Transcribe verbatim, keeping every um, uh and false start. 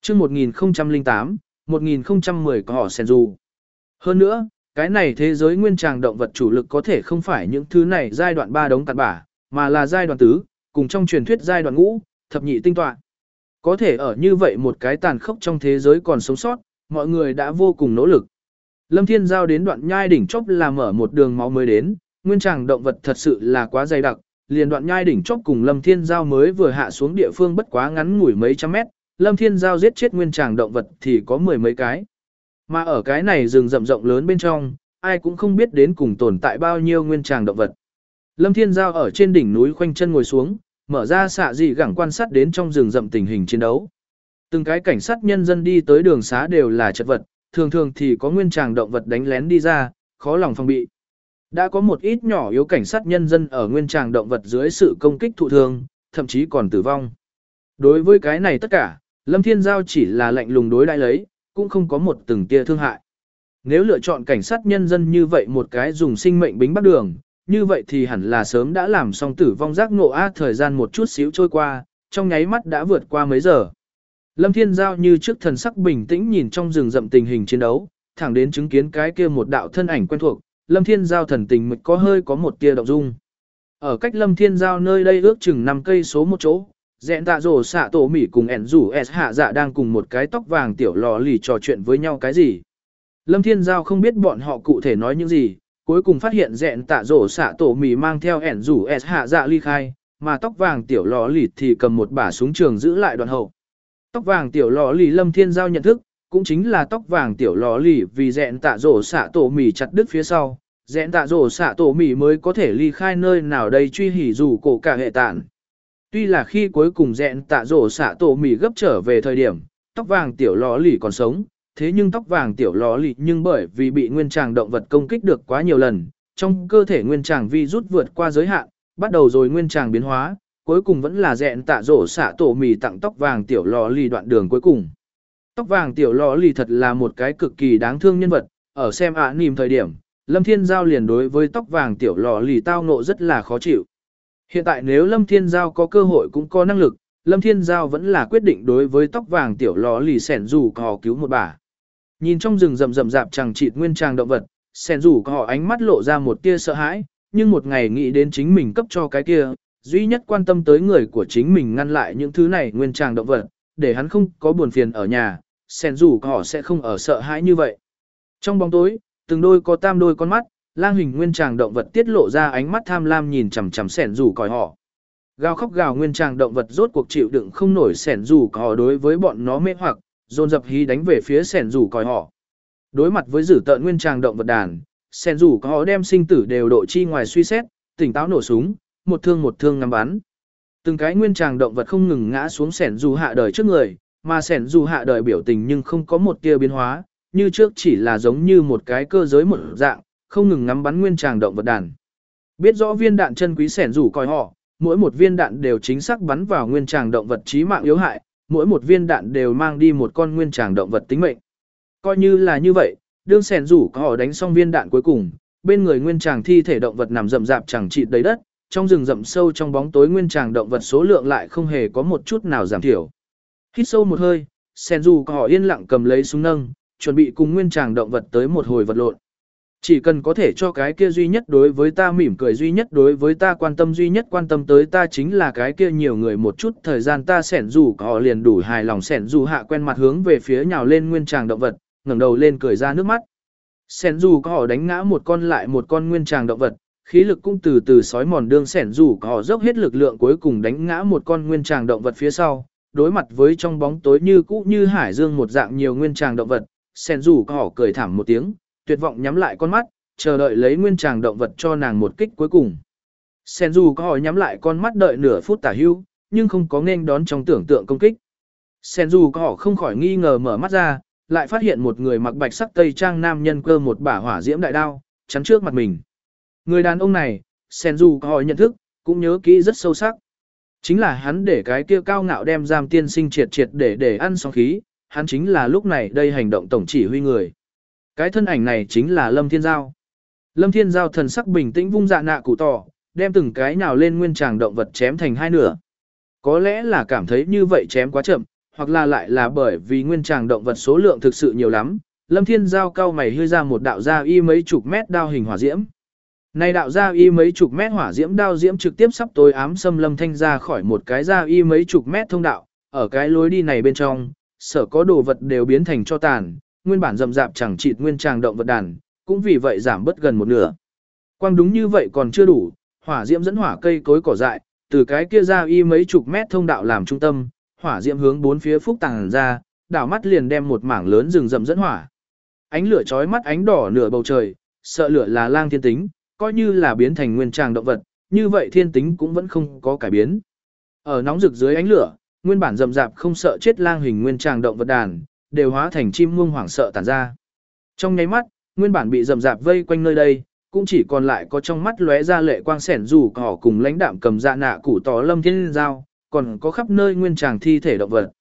chương một nghìn không trăm lẻ tám, một nghìn không trăm mười có họ sen dù. Hơn nữa, cái này thế giới nguyên tràng động vật chủ lực có thể không phải những thứ này giai đoạn ba đống cặn bả, mà là giai đoạn tứ, cùng trong truyền thuyết giai đoạn ngũ, thập nhị tinh tọa. Có thể ở như vậy một cái tàn khốc trong thế giới còn sống sót, mọi người đã vô cùng nỗ lực. Lâm Thiên Giao đến đoạn nhai đỉnh chóp là mở một đường máu mới đến, nguyên tràng động vật thật sự là quá dày đặc, liền đoạn nhai đỉnh chóp cùng Lâm Thiên Giao mới vừa hạ xuống địa phương bất quá ngắn ngủi mấy trăm mét, Lâm Thiên Giao giết chết nguyên tràng động vật thì có mười mấy cái. Mà ở cái này rừng rậm rộng lớn bên trong, ai cũng không biết đến cùng tồn tại bao nhiêu nguyên tràng động vật. Lâm Thiên Giao ở trên đỉnh núi khoanh chân ngồi xuống, mở ra xạ dị gẳng quan sát đến trong rừng rậm tình hình chiến đấu. Từng cái cảnh sát nhân dân đi tới đường xá đều là chật vật, thường thường thì có nguyên tràng động vật đánh lén đi ra, khó lòng phòng bị. Đã có một ít nhỏ yếu cảnh sát nhân dân ở nguyên tràng động vật dưới sự công kích thụ thương, thậm chí còn tử vong. Đối với cái này tất cả, Lâm Thiên Giao chỉ là lạnh lùng đối đãi lấy, cũng không có một từng tia thương hại. Nếu lựa chọn cảnh sát nhân dân như vậy một cái dùng sinh mệnh bính bắt đường, như vậy thì hẳn là sớm đã làm xong tử vong giác ngộ á. Thời gian một chút xíu trôi qua, trong nháy mắt đã vượt qua mấy giờ. Lâm Thiên Giao như trước thần sắc bình tĩnh nhìn trong rừng rậm tình hình chiến đấu, thẳng đến chứng kiến cái kia một đạo thân ảnh quen thuộc, Lâm Thiên Giao thần tình mịch có hơi có một tia động dung. Ở cách Lâm Thiên Giao nơi đây ước chừng năm cây số một chỗ, Dẹn Tạ Dồ xạ tổ mỉ cùng ẻn rủ S hạ dạ đang cùng một cái tóc vàng tiểu lò lì trò chuyện với nhau cái gì. Lâm Thiên Giao không biết bọn họ cụ thể nói những gì, cuối cùng phát hiện Dẹn Tạ Dồ xạ tổ mỉ mang theo ẻn rủ S hạ dạ ly khai, mà tóc vàng tiểu lò lì thì cầm một bả súng trường giữ lại đoạn hậu. Tóc vàng tiểu lò lì Lâm Thiên Giao nhận thức, cũng chính là tóc vàng tiểu lò lì vì Dẹn Tạ Dồ xạ tổ mỉ chặt đứt phía sau, Dẹn Tạ Dồ xạ tổ mỉ mới có thể ly khai nơi nào đây truy hỉ rủ cổ cả hệ tản. Tuy là khi cuối cùng Dẹn Tạ Dồ xạ tổ mỉ gấp trở về thời điểm, tóc vàng tiểu lò lì còn sống, thế nhưng tóc vàng tiểu lò lì nhưng bởi vì bị nguyên tràng động vật công kích được quá nhiều lần, trong cơ thể nguyên tràng vi rút vượt qua giới hạn, bắt đầu rồi nguyên tràng biến hóa, cuối cùng vẫn là Dẹn Tạ Dồ xạ tổ mỉ tặng tóc vàng tiểu lò lì đoạn đường cuối cùng. Tóc vàng tiểu lò lì thật là một cái cực kỳ đáng thương nhân vật, ở xem ạ nìm thời điểm, Lâm Thiên Giao liền đối với tóc vàng tiểu lò lì tao ngộ rất là khó chịu. Hiện tại nếu Lâm Thiên Giao có cơ hội cũng có năng lực, Lâm Thiên Giao vẫn là quyết định đối với tóc vàng tiểu lò lì sẻn rủ cò cứu một bà. Nhìn trong rừng rậm rậm rạp chẳng chịt nguyên tràng động vật, sẻn rủ cò ánh mắt lộ ra một tia sợ hãi, nhưng một ngày nghĩ đến chính mình cấp cho cái kia, duy nhất quan tâm tới người của chính mình ngăn lại những thứ này nguyên tràng động vật, để hắn không có buồn phiền ở nhà, sẻn rủ cò sẽ không ở sợ hãi như vậy. Trong bóng tối, từng đôi có tam đôi con mắt, lang hình nguyên tràng động vật tiết lộ ra ánh mắt tham lam nhìn chằm chằm sẻn rủ còi họ. Gào khóc gào nguyên tràng động vật rốt cuộc chịu đựng không nổi sẻn rủ còi đối với bọn nó mê hoặc, dồn dập hí đánh về phía sẻn rủ còi họ. Đối mặt với dữ tợn nguyên tràng động vật đàn, sẻn rủ còi họ đem sinh tử đều độ chi ngoài suy xét, tỉnh táo nổ súng, một thương một thương ngắm bắn. Từng cái nguyên tràng động vật không ngừng ngã xuống sẻn rủ hạ đời trước người, mà sẻn rủ hạ đời biểu tình nhưng không có một tia biến hóa, như trước chỉ là giống như một cái cơ giới một dạng, không ngừng ngắm bắn nguyên tràng động vật đàn. Biết rõ viên đạn chân quý sẻn rủ coi họ, mỗi một viên đạn đều chính xác bắn vào nguyên tràng động vật chí mạng yếu hại, mỗi một viên đạn đều mang đi một con nguyên tràng động vật tính mệnh. Coi như là như vậy, đương sẻn rủ coi họ đánh xong viên đạn cuối cùng, bên người nguyên tràng thi thể động vật nằm rậm rạp chẳng chịt đầy đất, trong rừng rậm sâu trong bóng tối nguyên tràng động vật số lượng lại không hề có một chút nào giảm thiểu. Hít sâu một hơi, sẻn rủ coi họ yên lặng cầm lấy súng nâng, chuẩn bị cùng nguyên tràng động vật tới một hồi vật lộn. Chỉ cần có thể cho cái kia duy nhất đối với ta mỉm cười duy nhất đối với ta quan tâm duy nhất quan tâm tới ta chính là cái kia nhiều người một chút thời gian ta sẻn rủ họ liền đủ hài lòng sẻn rủ hạ quen mặt hướng về phía nhào lên nguyên tràng động vật, ngẩng đầu lên cười ra nước mắt. Sẻn rủ họ đánh ngã một con lại một con nguyên tràng động vật, khí lực cũng từ từ sói mòn đương sẻn rủ họ dốc hết lực lượng cuối cùng đánh ngã một con nguyên tràng động vật phía sau, đối mặt với trong bóng tối như cũ như hải dương một dạng nhiều nguyên tràng động vật, sẻn rủ họ cười thảm một tiếng, tuyệt vọng nhắm lại con mắt, chờ đợi lấy nguyên tràng động vật cho nàng một kích cuối cùng. Sen dù có hỏi nhắm lại con mắt đợi nửa phút tả hưu, nhưng không có nên đón trong tưởng tượng công kích. Sen dù có họ không khỏi nghi ngờ mở mắt ra, lại phát hiện một người mặc bạch sắc tây trang nam nhân cơ một bả hỏa diễm đại đao, chắn trước mặt mình. Người đàn ông này, Sen dù có hỏi nhận thức, cũng nhớ kỹ rất sâu sắc. Chính là hắn để cái kia cao ngạo đem giam tiên sinh triệt triệt để để ăn xong khí, hắn chính là lúc này đây hành động tổng chỉ huy người. Cái thân ảnh này chính là Lâm Thiên Giao. Lâm Thiên Giao thần sắc bình tĩnh vung dạ nạ cụ tỏ, đem từng cái nào lên nguyên tràng động vật chém thành hai nửa. Có lẽ là cảm thấy như vậy chém quá chậm, hoặc là lại là bởi vì nguyên tràng động vật số lượng thực sự nhiều lắm. Lâm Thiên Giao cao mày hơi ra một đạo gia y mấy chục mét đao hình hỏa diễm. Này đạo gia y mấy chục mét hỏa diễm đao diễm trực tiếp sắp tối ám xâm Lâm Thanh ra khỏi một cái gia y mấy chục mét thông đạo, ở cái lối đi này bên trong, sở có đồ vật đều biến thành cho tàn, nguyên bản rậm rạp chẳng chịt nguyên tràng động vật đàn, cũng vì vậy giảm bớt gần một nửa. Quang đúng như vậy còn chưa đủ, hỏa diễm dẫn hỏa cây cối cỏ dại, từ cái kia gia y mấy chục mét thông đạo làm trung tâm, hỏa diễm hướng bốn phía phúc tàng ra, đảo mắt liền đem một mảng lớn rừng rậm dẫn hỏa. Ánh lửa chói mắt ánh đỏ nửa bầu trời, sợ lửa là lang thiên tính, coi như là biến thành nguyên tràng động vật, như vậy thiên tính cũng vẫn không có cải biến. Ở nóng rực dưới ánh lửa, nguyên bản rậm rạp không sợ chết lang hình nguyên tràng động vật đàn, đều hóa thành chim muông hoảng sợ tản ra. Trong nháy mắt, nguyên bản bị rậm rạp vây quanh nơi đây, cũng chỉ còn lại có trong mắt lóe ra lệ quang sẻn rủ cỏ cùng lãnh đạm cầm dạ nạ củ tỏ Lâm Thiên Giao, còn có khắp nơi nguyên tràng thi thể động vật.